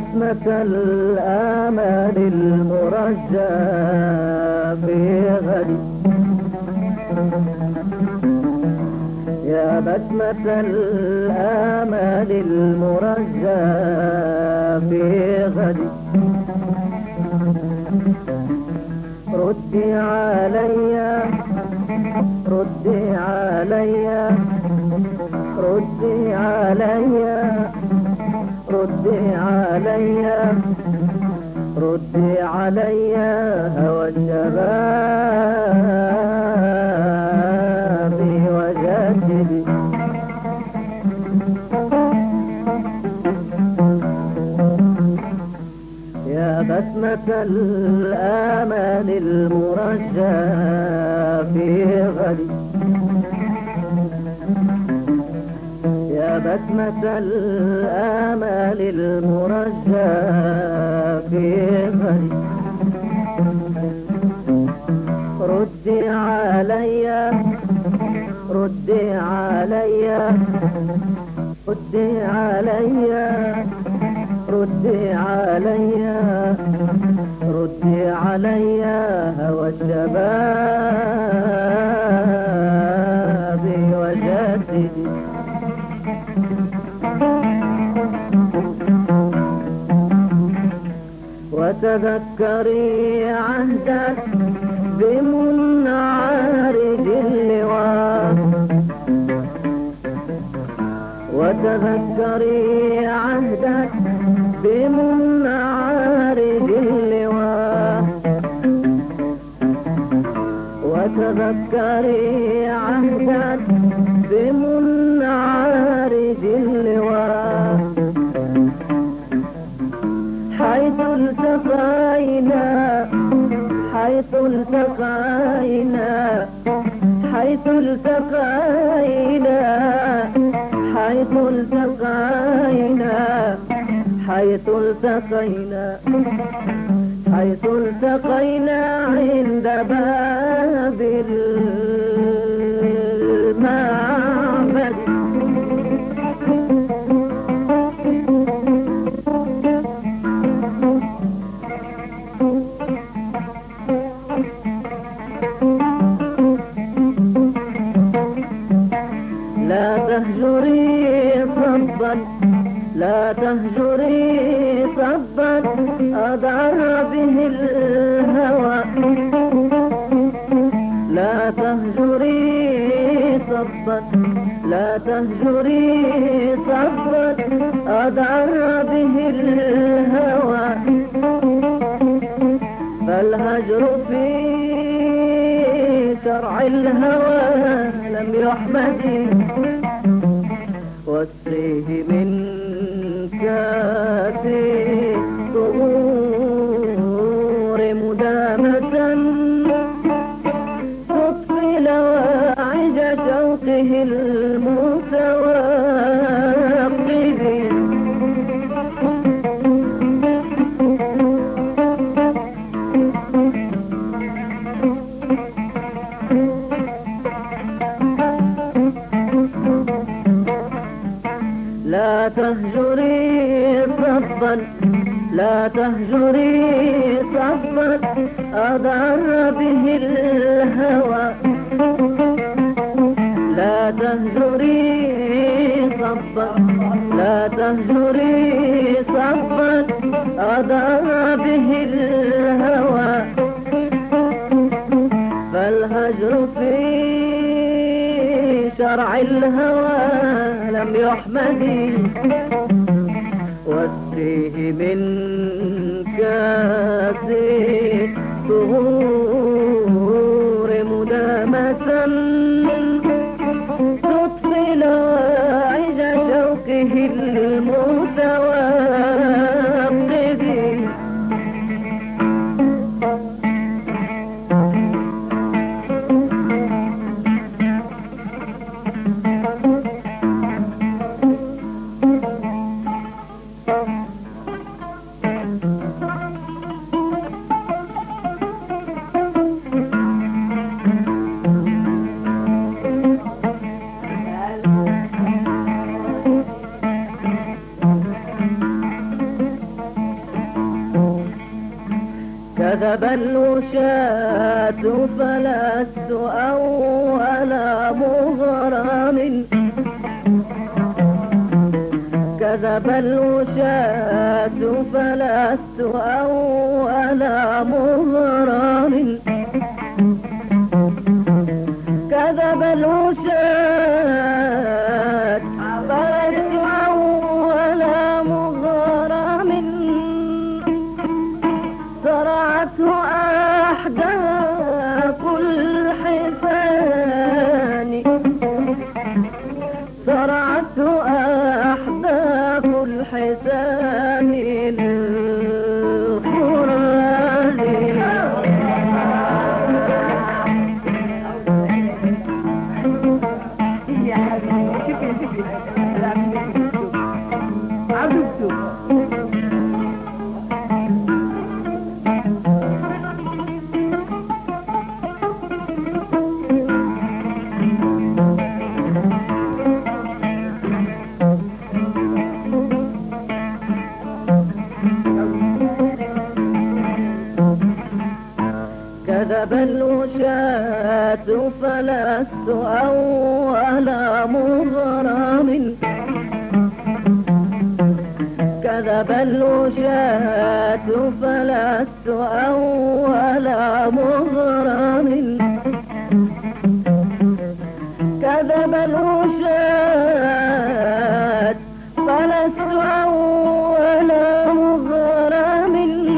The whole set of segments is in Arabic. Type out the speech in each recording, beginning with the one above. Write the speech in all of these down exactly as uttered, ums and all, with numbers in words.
بسمة الآمال المرجى في غد، يا بسمة الآمال المرجى في غد، ردي علي ردي علي ردي علي ردي علي ردي علي هوى الشباب وجددي. يا بسمة الآمال المرجى في غد، يا بسمة الآمال المرجى في غد، ردي علي ردي علي ردي علي ردي علي ردي علي هوى الشباب وجددي. وتذكري عهدك بمنعرج اللواء، وتذكري عهدك بمنعرج اللواء، وتذكري عهدك بمنعرج اللواء، حيث التقينا حيث التقينا حيث التقينا حيث التقينا حيث التقينا حيث التقينا عند باب المعبد. لا تهجري صبا لا تهجري صبا أضر به الهوى، لا تهجري صبا لا تهجري صبا أضر به الهوى، فالهجر في شرع الهوى لم يحمد، واسقيه من كاس طهور مدامة، تطفي لواعج شوقه المتوقد. لا تهجري صبا لا تهجري صبا أضر به الهوى، لا تهجري صبا لا تهجري صبا أضر به الهوى، فالهجر في شرع الهوى لم يحمد، واسقيه من كاس طهور مدامة، تطفي لواعج شوقه المتوقد. كذب الوشاة فلست أول مغرم كذب الوشاة فلست أول مغرم كذب الوشاة فلست أول مغرم صرعته أحداث الحسان صرعته أحداث الحسان كذب الوشاة فلست أول مغرم كذب الوشاة فلست أول مغرم كذب الوشاة فلست أول مغرم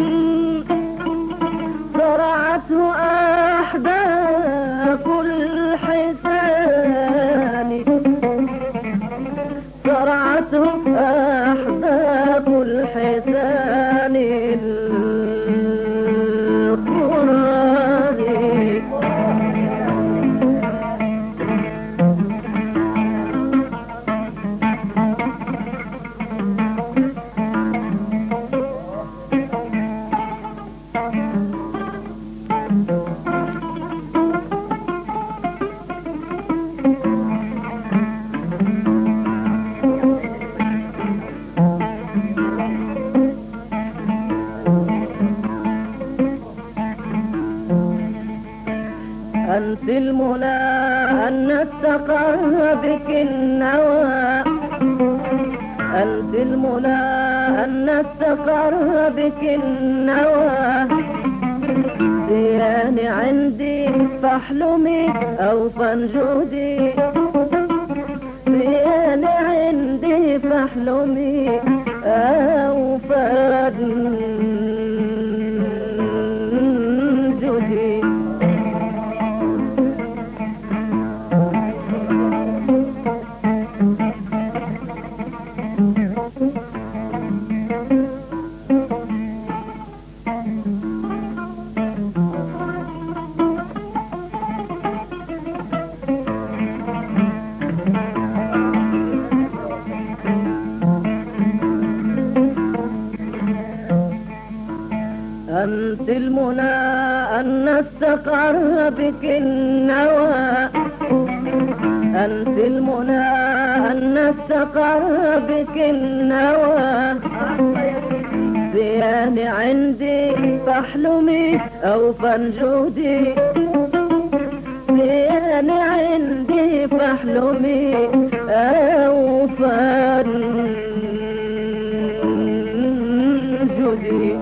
صرعته أحداث الحسان صرعته أحداث الحسان القرآن أنت المنى أن نستقر بك النوى أنت المنى أن نستقر بك النوى دياني عندي فاحلمي أو فانجودي دياني عندي فاحلمي أو فانجودي أنت المنى أن نستقر بك النوى أنت المنى أن نستقر بك النوى دياني عندي فاحلمي أو فانجودي دياني عندي فاحلمي أو فانجودي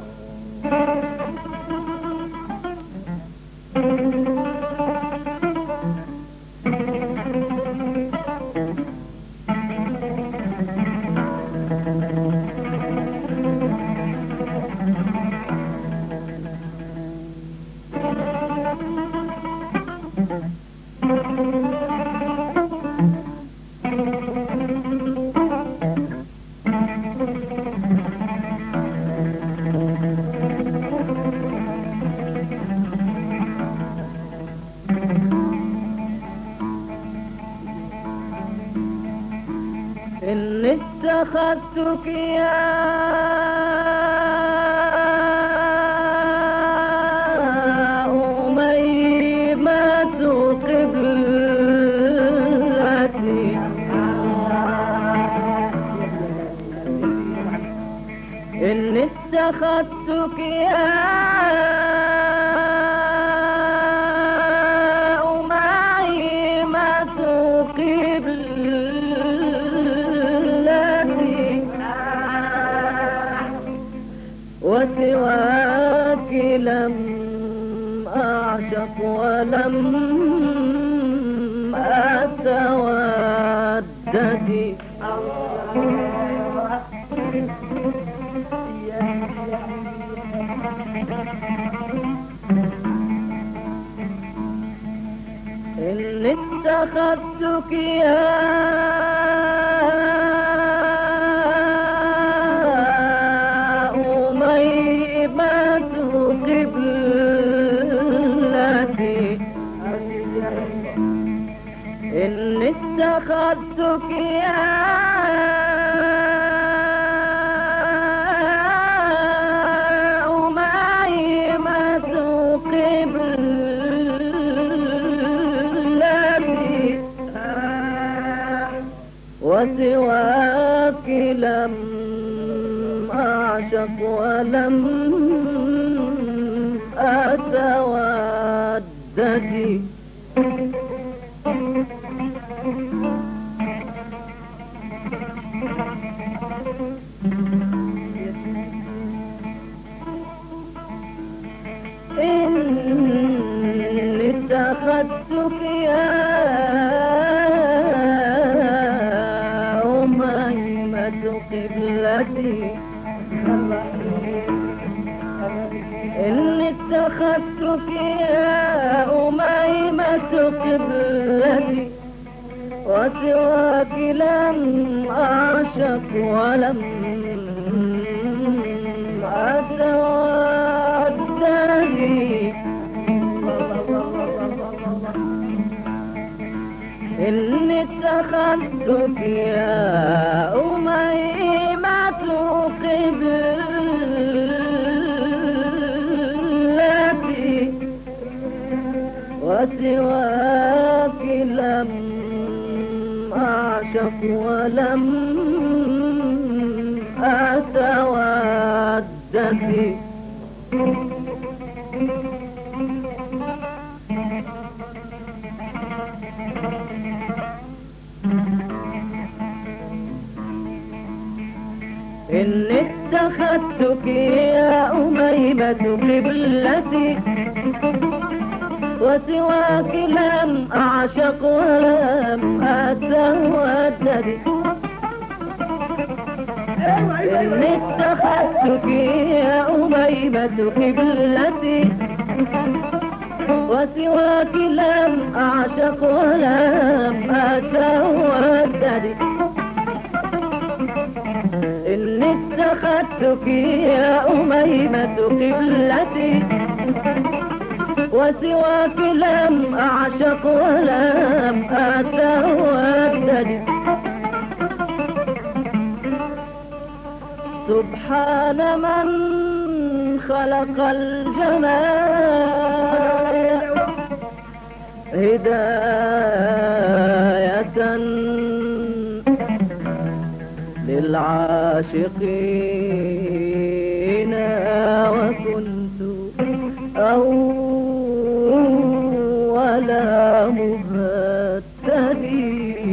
إن اتخذتك يا أميمة قبلتي إن اتخذتك يا أعشق ولم أتودد. إن اتخذتك يا أميمة قبلتي، إن اتخذتك يا أميمة قبلتي، وسواك لم أعشق ولم أتودد. إني اتخذتك يا أميمة قبلتي، إني اتخذتك يا أميمة قبلتي، وسواك لم أعشق ولم أتودد. إني اتخذتك يا أميمة قبلتي، وسواك لم أعشق ولم أتودد. إني اتخذتك يا أميمة قبلتي، وسواك لم أعشق ولم أتودد. إني اتخذتك يا أميمة قبلتي، وسواك لم أعشق ولم أتودد. إني اتخذتك يا أميمة قبلتي، وسواك لم أعشق ولم أتودد. سبحان من خلق الجمال هداية للعاشقين، وكنت أول مهتدي.